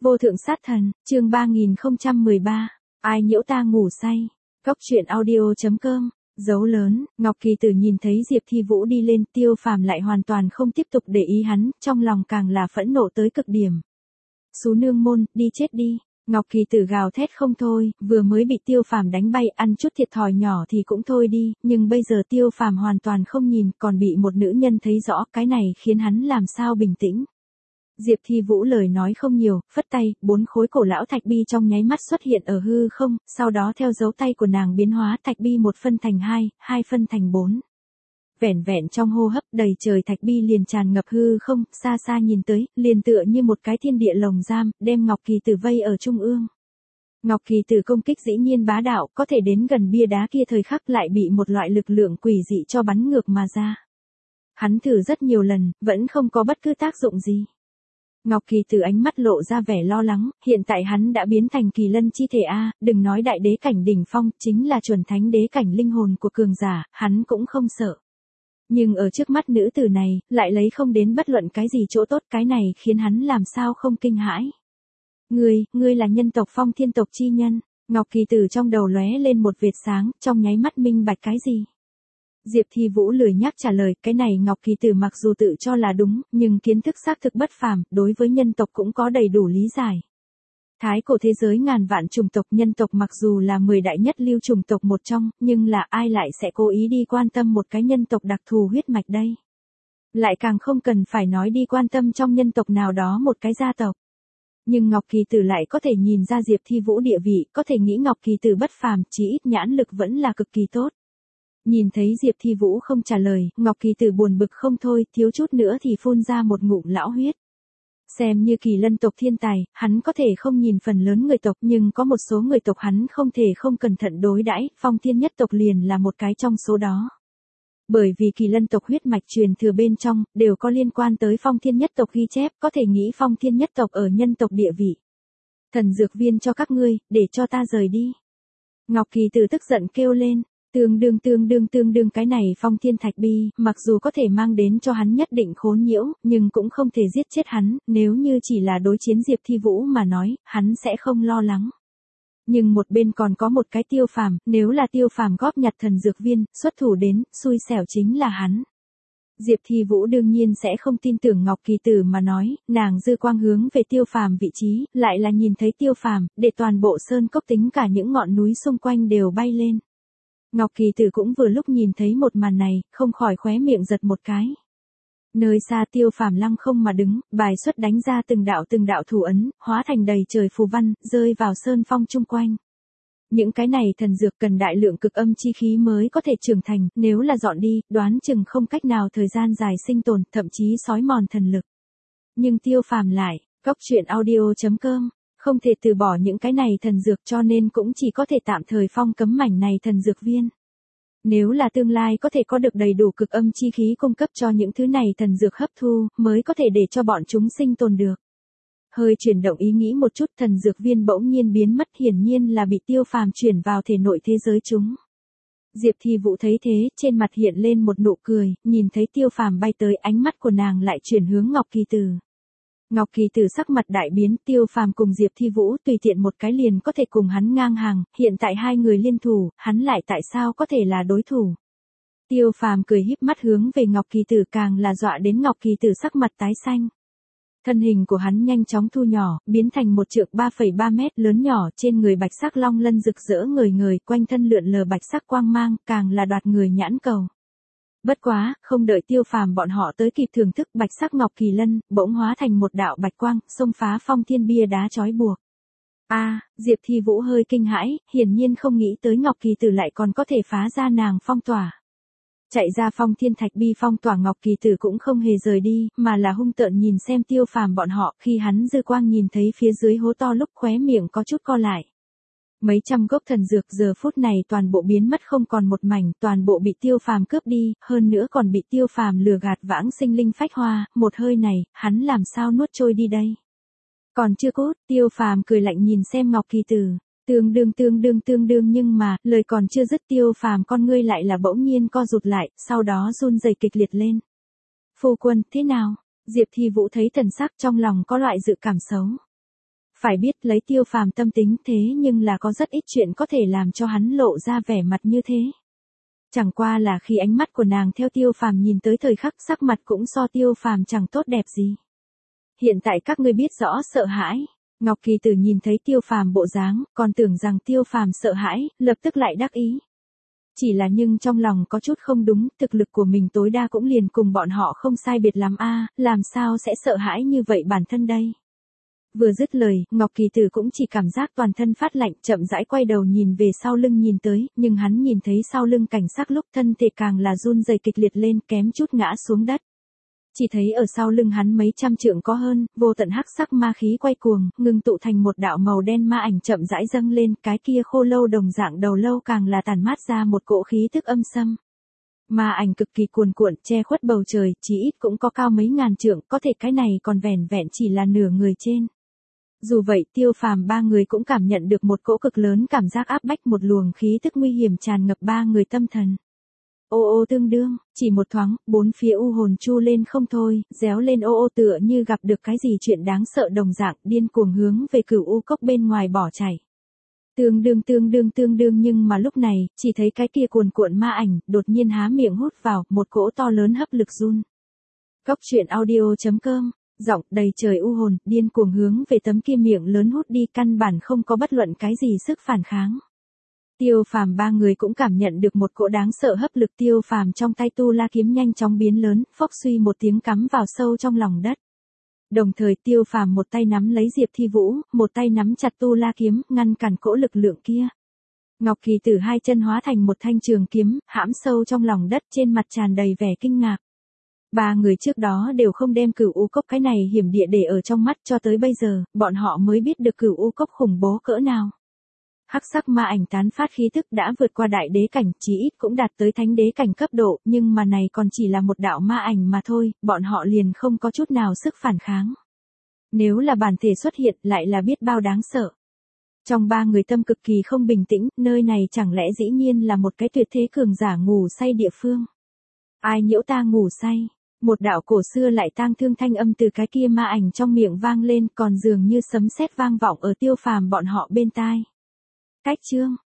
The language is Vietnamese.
Vô thượng sát thần, chương 3013. Ai nhiễu ta ngủ say. Góc truyện audio.com. Dấu lớn, Ngọc Kỳ Tử nhìn thấy Diệp Thi Vũ đi lên, Tiêu Phàm lại hoàn toàn không tiếp tục để ý hắn, trong lòng càng là phẫn nộ tới cực điểm. Xú nương môn, đi chết đi. Ngọc Kỳ Tử gào thét không thôi, vừa mới bị Tiêu Phàm đánh bay, ăn chút thiệt thòi nhỏ thì cũng thôi đi, nhưng bây giờ Tiêu Phàm hoàn toàn không nhìn, còn bị một nữ nhân thấy rõ, cái này khiến hắn làm sao bình tĩnh. Diệp Thi Vũ lời nói không nhiều, phất tay, 4 khối cổ lão thạch bi trong nháy mắt xuất hiện ở hư không, sau đó theo dấu tay của nàng biến hóa thạch bi 1 phân thành 2, 2 phân thành 4. Vẻn vẹn trong hô hấp đầy trời thạch bi liền tràn ngập hư không, xa xa nhìn tới, liền tựa như một cái thiên địa lồng giam, đem Ngọc Kỳ Tử vây ở trung ương. Ngọc Kỳ Tử công kích dĩ nhiên bá đạo, có thể đến gần bia đá kia thời khắc lại bị một loại lực lượng quỷ dị cho bắn ngược mà ra. Hắn thử rất nhiều lần, vẫn không có bất cứ tác dụng gì. Ngọc Kỳ Tử ánh mắt lộ ra vẻ lo lắng, hiện tại hắn đã biến thành kỳ lân chi thể a, đừng nói đại đế cảnh đỉnh phong, chính là chuẩn thánh đế cảnh linh hồn của cường giả, hắn cũng không sợ. Nhưng ở trước mắt nữ tử này, lại lấy không đến bất luận cái gì chỗ tốt, cái này khiến hắn làm sao không kinh hãi. Ngươi là nhân tộc Phong Thiên tộc chi nhân. Ngọc Kỳ Tử trong đầu lóe lên một vệt sáng, trong nháy mắt minh bạch cái gì. Diệp Thi Vũ lười nhác trả lời, cái này Ngọc Kỳ Tử mặc dù tự cho là đúng, nhưng kiến thức xác thực bất phàm, đối với nhân tộc cũng có đầy đủ lý giải. Thái cổ thế giới ngàn vạn chủng tộc, nhân tộc mặc dù là 10 đại nhất lưu chủng tộc một trong, nhưng là ai lại sẽ cố ý đi quan tâm một cái nhân tộc đặc thù huyết mạch đây? Lại càng không cần phải nói đi quan tâm trong nhân tộc nào đó một cái gia tộc. Nhưng Ngọc Kỳ Tử lại có thể nhìn ra Diệp Thi Vũ địa vị, có thể nghĩ Ngọc Kỳ Tử bất phàm, chí ít nhãn lực vẫn là cực kỳ tốt. Nhìn thấy Diệp Thi Vũ không trả lời, Ngọc Kỳ Tử buồn bực không thôi, thiếu chút nữa thì phun ra một ngụm lão huyết. Xem như kỳ lân tộc thiên tài, hắn có thể không nhìn phần lớn người tộc, nhưng có một số người tộc hắn không thể không cẩn thận đối đãi, Phong Thiên nhất tộc liền là một cái trong số đó. Bởi vì kỳ lân tộc huyết mạch truyền thừa bên trong, đều có liên quan tới Phong Thiên nhất tộc ghi chép, có thể nghĩ Phong Thiên nhất tộc ở nhân tộc địa vị. Thần dược viên cho các ngươi, để cho ta rời đi. Ngọc Kỳ Tử tức giận kêu lên. Tương đương cái này Phong Thiên thạch bi, mặc dù có thể mang đến cho hắn nhất định khốn nhiễu, nhưng cũng không thể giết chết hắn, nếu như chỉ là đối chiến Diệp Thi Vũ mà nói, hắn sẽ không lo lắng. Nhưng một bên còn có một cái Tiêu Phàm, nếu là Tiêu Phàm góp nhặt thần dược viên, xuất thủ đến, xui xẻo chính là hắn. Diệp Thi Vũ đương nhiên sẽ không tin tưởng Ngọc Kỳ Tử mà nói, nàng dư quang hướng về Tiêu Phàm vị trí, lại là nhìn thấy Tiêu Phàm, để toàn bộ sơn cốc tính cả những ngọn núi xung quanh đều bay lên. Ngọc Kỳ Tử cũng vừa lúc nhìn thấy một màn này, không khỏi khóe miệng giật một cái. Nơi xa Tiêu Phàm lăng không mà đứng, bài xuất đánh ra từng đạo thủ ấn, hóa thành đầy trời phù văn, rơi vào sơn phong chung quanh. Những cái này thần dược cần đại lượng cực âm chi khí mới có thể trưởng thành, nếu là dọn đi, đoán chừng không cách nào thời gian dài sinh tồn, thậm chí xói mòn thần lực. Nhưng Tiêu Phàm lại, góc truyện audio.com. Không thể từ bỏ những cái này thần dược, cho nên cũng chỉ có thể tạm thời phong cấm mảnh này thần dược viên. Nếu là tương lai có thể có được đầy đủ cực âm chi khí cung cấp cho những thứ này thần dược hấp thu, mới có thể để cho bọn chúng sinh tồn được. Hơi chuyển động ý nghĩ một chút, thần dược viên bỗng nhiên biến mất, hiển nhiên là bị Tiêu Phàm chuyển vào thể nội thế giới chúng. Diệp Thi Vũ thấy thế, trên mặt hiện lên một nụ cười, nhìn thấy Tiêu Phàm bay tới, ánh mắt của nàng lại chuyển hướng Ngọc Kỳ Tử. Ngọc Kỳ Tử sắc mặt đại biến, Tiêu Phàm cùng Diệp Thi Vũ tùy tiện một cái liền có thể cùng hắn ngang hàng, hiện tại hai người liên thủ, hắn lại tại sao có thể là đối thủ. Tiêu Phàm cười híp mắt hướng về Ngọc Kỳ Tử, càng là dọa đến Ngọc Kỳ Tử sắc mặt tái xanh. Thân hình của hắn nhanh chóng thu nhỏ, biến thành một trượng 3,3 mét lớn nhỏ, trên người bạch sắc long lân rực rỡ ngời, quanh thân lượn lờ bạch sắc quang mang, càng là đoạt người nhãn cầu. Bất quá, không đợi Tiêu Phàm bọn họ tới kịp thưởng thức bạch sắc ngọc kỳ lân, bỗng hóa thành một đạo bạch quang, xông phá Phong Thiên bia đá trói buộc. Diệp Thi Vũ hơi kinh hãi, hiển nhiên không nghĩ tới Ngọc Kỳ Tử lại còn có thể phá ra nàng phong tỏa. Chạy ra Phong Thiên thạch bi phong tỏa, Ngọc Kỳ Tử cũng không hề rời đi, mà là hung tợn nhìn xem Tiêu Phàm bọn họ, khi hắn dư quang nhìn thấy phía dưới hố to lúc khóe miệng có chút co lại. Mấy trăm gốc thần dược giờ phút này toàn bộ biến mất không còn một mảnh, toàn bộ bị Tiêu Phàm cướp đi, hơn nữa còn bị Tiêu Phàm lừa gạt vãng sinh linh phách hoa, một hơi này, hắn làm sao nuốt trôi đi đây. Còn chưa cốt, Tiêu Phàm cười lạnh nhìn xem Ngọc Kỳ Tử, tương đương, nhưng mà, lời còn chưa dứt, Tiêu Phàm con ngươi lại là bỗng nhiên co rụt lại, sau đó run rẩy kịch liệt lên. Phu quân, thế nào? Diệp Thi Vũ thấy thần sắc trong lòng có loại dự cảm xấu. Phải biết lấy Tiêu Phàm tâm tính thế nhưng là có rất ít chuyện có thể làm cho hắn lộ ra vẻ mặt như thế. Chẳng qua là khi ánh mắt của nàng theo Tiêu Phàm nhìn tới thời khắc sắc mặt cũng so Tiêu Phàm chẳng tốt đẹp gì. Hiện tại các ngươi biết rõ sợ hãi. Ngọc Kỳ Tử nhìn thấy Tiêu Phàm bộ dáng, còn tưởng rằng Tiêu Phàm sợ hãi, lập tức lại đắc ý. Chỉ là nhưng trong lòng có chút không đúng, thực lực của mình tối đa cũng liền cùng bọn họ không sai biệt lắm a, làm sao sẽ sợ hãi như vậy bản thân đây. Vừa dứt lời, Ngọc Kỳ Tử cũng chỉ cảm giác toàn thân phát lạnh, chậm rãi quay đầu nhìn về sau lưng nhìn tới, nhưng hắn nhìn thấy sau lưng cảnh sắc lúc thân thể càng là run rẩy kịch liệt lên, kém chút ngã xuống đất. Chỉ thấy ở sau lưng hắn mấy trăm trượng có hơn, vô tận hắc sắc ma khí quay cuồng, ngưng tụ thành một đạo màu đen ma ảnh chậm rãi dâng lên, cái kia khô lâu đồng dạng đầu lâu càng là tản mát ra một cỗ khí tức âm xâm. Ma ảnh cực kỳ cuồn cuộn, che khuất bầu trời, chỉ ít cũng có cao mấy ngàn trượng, có thể cái này còn vẻn vẹn chỉ là nửa người trên. Dù vậy, Tiêu Phàm ba người cũng cảm nhận được một cỗ cực lớn cảm giác áp bách, một luồng khí tức nguy hiểm tràn ngập ba người tâm thần. Ô ô tương đương, chỉ một thoáng, bốn phía u hồn chu lên không thôi, réo lên ô ô tựa như gặp được cái gì chuyện đáng sợ đồng dạng, điên cuồng hướng về Cửu U cốc bên ngoài bỏ chạy. Tương đương nhưng mà lúc này, chỉ thấy cái kia cuồn cuộn ma ảnh, đột nhiên há miệng hút vào, một cỗ to lớn hấp lực run. Cốc truyện audio.com, giọng đầy trời u hồn, điên cuồng hướng về tấm kia miệng lớn hút đi, căn bản không có bất luận cái gì sức phản kháng. Tiêu Phàm ba người cũng cảm nhận được một cỗ đáng sợ hấp lực, Tiêu Phàm trong tay tu la kiếm nhanh chóng biến lớn, phốc suy một tiếng cắm vào sâu trong lòng đất. Đồng thời Tiêu Phàm một tay nắm lấy Diệp Thi Vũ, một tay nắm chặt tu la kiếm, ngăn cản cỗ lực lượng kia. Ngọc Kỳ Tử hai chân hóa thành một thanh trường kiếm, hãm sâu trong lòng đất, trên mặt tràn đầy vẻ kinh ngạc. Ba người trước đó đều không đem Cửu U cốc cái này hiểm địa để ở trong mắt, cho tới bây giờ, bọn họ mới biết được Cửu U cốc khủng bố cỡ nào. Hắc sắc ma ảnh tán phát khí tức đã vượt qua đại đế cảnh, chí ít cũng đạt tới thánh đế cảnh cấp độ, nhưng mà này còn chỉ là một đạo ma ảnh mà thôi, bọn họ liền không có chút nào sức phản kháng. Nếu là bản thể xuất hiện lại là biết bao đáng sợ. Trong ba người tâm cực kỳ không bình tĩnh, nơi này chẳng lẽ dĩ nhiên là một cái tuyệt thế cường giả ngủ say địa phương. Ai nhiễu ta ngủ say? Một đạo cổ xưa lại tang thương thanh âm từ cái kia ma ảnh trong miệng vang lên, còn dường như sấm sét vang vọng ở Tiêu Phàm bọn họ bên tai. Cách chương